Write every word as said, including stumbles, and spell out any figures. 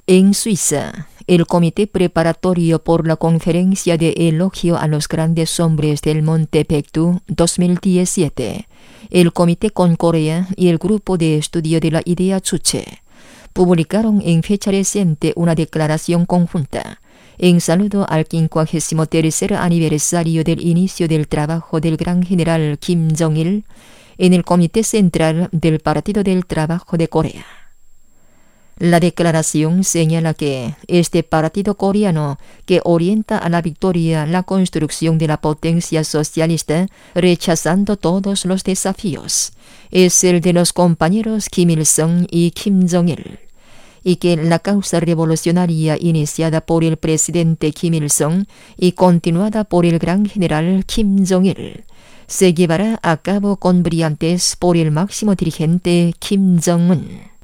En Suiza, el Comité Preparatorio por la Conferencia de Elogio a los Grandes Hombres del Monte Pektu dos mil diecisiete, el Comité con Corea y el Grupo de Estudio de la Idea Juche publicaron en fecha reciente una declaración conjunta en saludo al quincuagésimo tercer aniversario del inicio del trabajo del gran general Kim Jong-il en el Comité Central del Partido del Trabajo de Corea. La declaración señala que este partido coreano, que orienta a la victoria la construcción de la potencia socialista, rechazando todos los desafíos, es el de los compañeros Kim Il-sung y Kim Jong-il, y que la causa revolucionaria iniciada por el presidente Kim Il-sung y continuada por el gran general Kim Jong-il se llevará a cabo con brillantez por el máximo dirigente Kim Jong-un.